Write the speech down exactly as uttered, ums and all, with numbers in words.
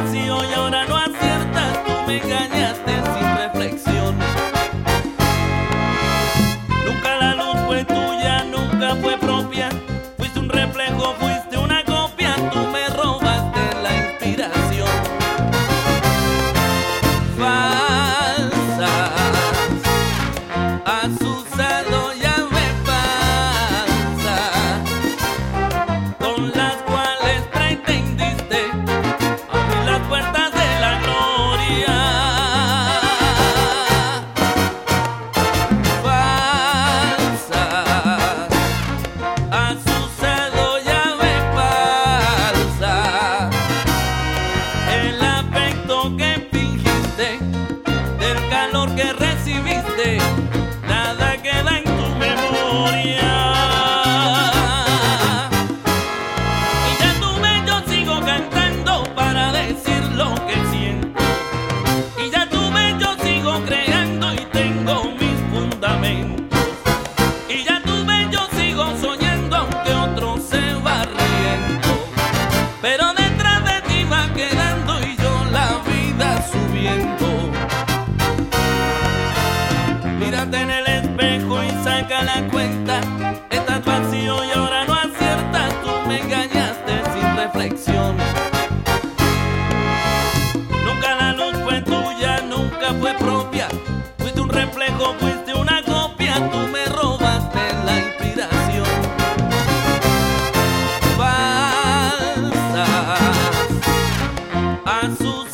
vacío y ahora no aciertas. Tú me engañaste sin reflexión. Nunca la luz fue tuya, nunca fue propia. Fuiste un reflejo, fuiste una copia. Tú me robaste la inspiración. Falsas, asusado ya me pasa, con las cuales pretendiste abrir las puertas de la gloria. Falsas, asusado ya me pasa, el afecto que fingiste, del calor que recibiste, nada queda en tu memoria. Y ya tuve, yo sigo cantando para decir lo que siento. Y ya tuve, yo sigo creando y tengo mis fundamentos. Y ya tuve, yo sigo soñando aunque otro se va riendo. Pero detrás de ti va quedando y yo la vida subiendo. Mírate en el espejo y saca la cuenta. Estás vacío y ahora no aciertas. Tú me engañaste sin reflexión. Nunca la luz fue tuya, nunca fue propia. Fuiste un reflejo, fuiste una copia. Tú me robaste la inspiración. Falsas, a sus